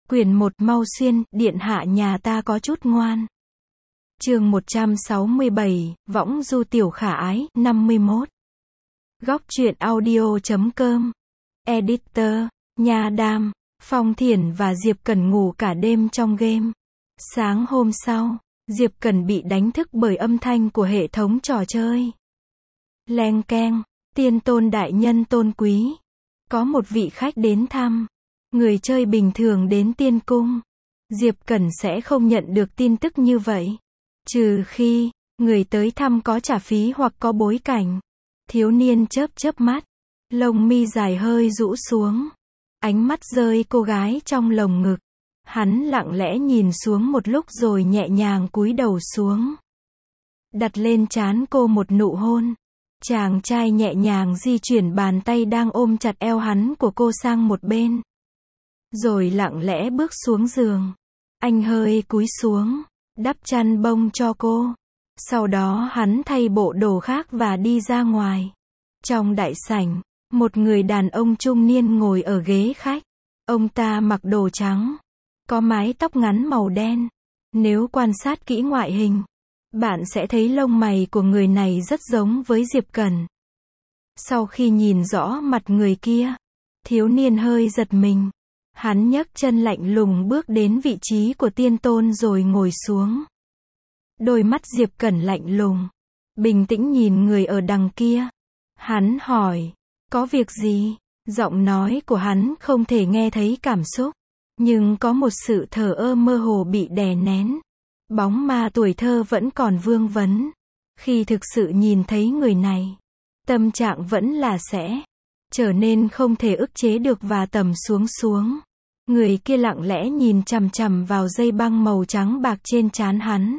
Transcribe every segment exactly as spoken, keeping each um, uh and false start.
Quyển một Mau Xuyên, điện hạ nhà ta có chút ngoan. Chương một trăm sáu mươi bảy, Võng du tiểu khả ái, năm mươi mốt. Góc truyện audio chấm com. Editor, Nha Đam, Phong Thiển và Diệp Cẩn ngủ cả đêm trong game. Sáng hôm sau, Diệp Cẩn bị đánh thức bởi âm thanh của hệ thống trò chơi. Leng keng, tiên tôn đại nhân tôn quý. Có một vị khách đến thăm. Người chơi bình thường đến tiên cung. Diệp Cẩn sẽ không nhận được tin tức như vậy. Trừ khi, người tới thăm có trả phí hoặc có bối cảnh. Thiếu niên chớp chớp mắt. Lông mi dài hơi rũ xuống. Ánh mắt rơi cô gái trong lồng ngực. Hắn lặng lẽ nhìn xuống một lúc rồi nhẹ nhàng cúi đầu xuống. Đặt lên trán cô một nụ hôn. Chàng trai nhẹ nhàng di chuyển bàn tay đang ôm chặt eo hắn của cô sang một bên. Rồi lặng lẽ bước xuống giường. Anh hơi cúi xuống, đắp chăn bông cho cô. Sau đó hắn thay bộ đồ khác và đi ra ngoài. Trong đại sảnh, một người đàn ông trung niên ngồi ở ghế khách. Ông ta mặc đồ trắng, có mái tóc ngắn màu đen. Nếu quan sát kỹ ngoại hình, bạn sẽ thấy lông mày của người này rất giống với Diệp Cẩn. Sau khi nhìn rõ mặt người kia, thiếu niên hơi giật mình. Hắn nhấc chân lạnh lùng bước đến vị trí của tiên tôn rồi ngồi xuống. Đôi mắt Diệp Cẩn lạnh lùng, bình tĩnh nhìn người ở đằng kia. Hắn hỏi, có việc gì? Giọng nói của hắn không thể nghe thấy cảm xúc, nhưng có một sự thờ ơ mơ hồ bị đè nén. Bóng ma tuổi thơ vẫn còn vương vấn. Khi thực sự nhìn thấy người này, tâm trạng vẫn là sẽ trở nên không thể ức chế được và tầm xuống xuống. Người kia lặng lẽ nhìn chằm chằm vào dây băng màu trắng bạc trên trán hắn.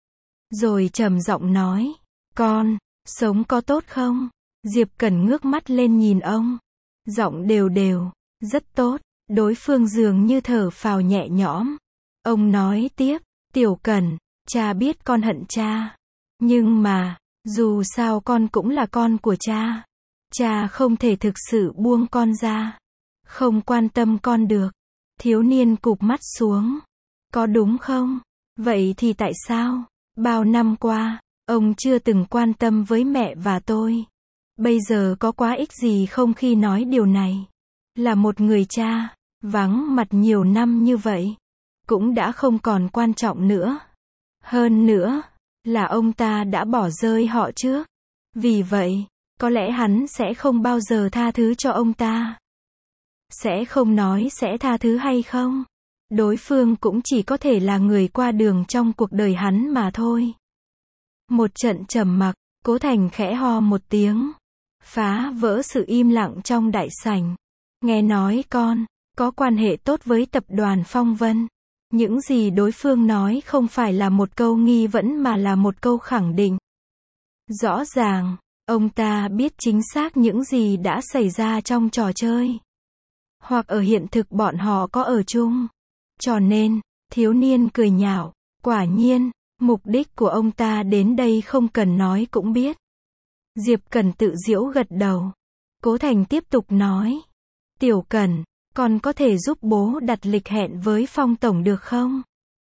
Rồi trầm giọng nói, con, sống có tốt không? Diệp Cẩn ngước mắt lên nhìn ông. Giọng đều đều, rất tốt. Đối phương dường như thở phào nhẹ nhõm. Ông nói tiếp, Tiểu Cẩn, cha biết con hận cha. Nhưng mà, dù sao con cũng là con của cha. Cha không thể thực sự buông con ra. Không quan tâm con được. Thiếu niên cụp mắt xuống. Có đúng không? Vậy thì tại sao? Bao năm qua, ông chưa từng quan tâm với mẹ và tôi. Bây giờ có quá ích gì không khi nói điều này? Là một người cha, vắng mặt nhiều năm như vậy, cũng đã không còn quan trọng nữa. Hơn nữa, là ông ta đã bỏ rơi họ trước. Vì vậy, có lẽ hắn sẽ không bao giờ tha thứ cho ông ta. Sẽ không nói sẽ tha thứ hay không. Đối phương cũng chỉ có thể là người qua đường trong cuộc đời hắn mà thôi. Một trận trầm mặc, Cố Thành khẽ ho một tiếng. Phá vỡ sự im lặng trong đại sảnh. Nghe nói con có quan hệ tốt với tập đoàn Phong Vân. Những gì đối phương nói không phải là một câu nghi vấn mà là một câu khẳng định. Rõ ràng, ông ta biết chính xác những gì đã xảy ra trong trò chơi. Hoặc ở hiện thực bọn họ có ở chung. Cho nên, thiếu niên cười nhạo. Quả nhiên, mục đích của ông ta đến đây không cần nói cũng biết. Diệp Cẩn tự giễu gật đầu. Cố Thành tiếp tục nói. Tiểu Cẩn, con có thể giúp bố đặt lịch hẹn với Phong Tổng được không?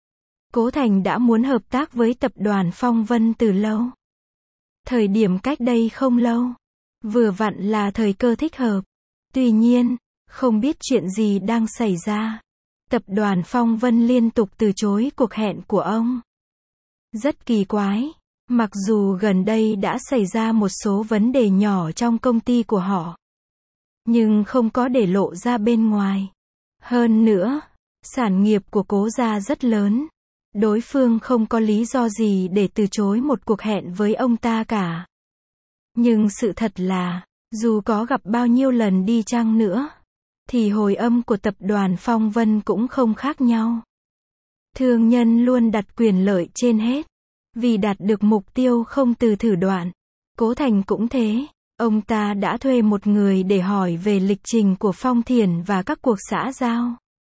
Cố Thành đã muốn hợp tác với tập đoàn Phong Vân từ lâu. Thời điểm cách đây không lâu. Vừa vặn là thời cơ thích hợp. Tuy nhiên, không biết chuyện gì đang xảy ra. Tập đoàn Phong Vân liên tục từ chối cuộc hẹn của ông. Rất kỳ quái. Mặc dù gần đây đã xảy ra một số vấn đề nhỏ trong công ty của họ. Nhưng không có để lộ ra bên ngoài. Hơn nữa, sản nghiệp của Cố gia rất lớn. Đối phương không có lý do gì để từ chối một cuộc hẹn với ông ta cả. Nhưng sự thật là, dù có gặp bao nhiêu lần đi chăng nữa, thì hồi âm của tập đoàn Phong Vân cũng không khác nhau. Thương nhân luôn đặt quyền lợi trên hết. Vì đạt được mục tiêu không từ thử đoạn. Cố Thành cũng thế. Ông ta đã thuê một người để hỏi về lịch trình của Phong Thiển và các cuộc xã giao.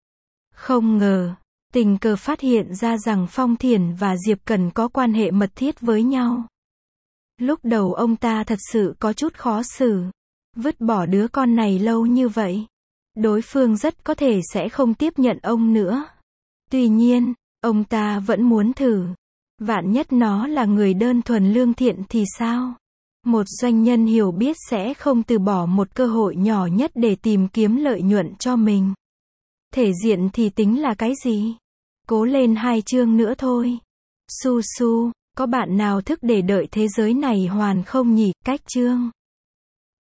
Không ngờ, tình cờ phát hiện ra rằng Phong Thiển và Diệp Cẩn có quan hệ mật thiết với nhau. Lúc đầu ông ta thật sự có chút khó xử. Vứt bỏ đứa con này lâu như vậy. đối phương rất có thể sẽ không tiếp nhận ông nữa. Tuy nhiên, ông ta vẫn muốn thử. Vạn nhất nó là người đơn thuần lương thiện thì sao? Một doanh nhân hiểu biết sẽ không từ bỏ một cơ hội nhỏ nhất để tìm kiếm lợi nhuận cho mình. Thể diện thì tính là cái gì? Cố lên hai chương nữa thôi. Su su, có bạn nào thức để đợi thế giới này hoàn không nhỉ? Cách chương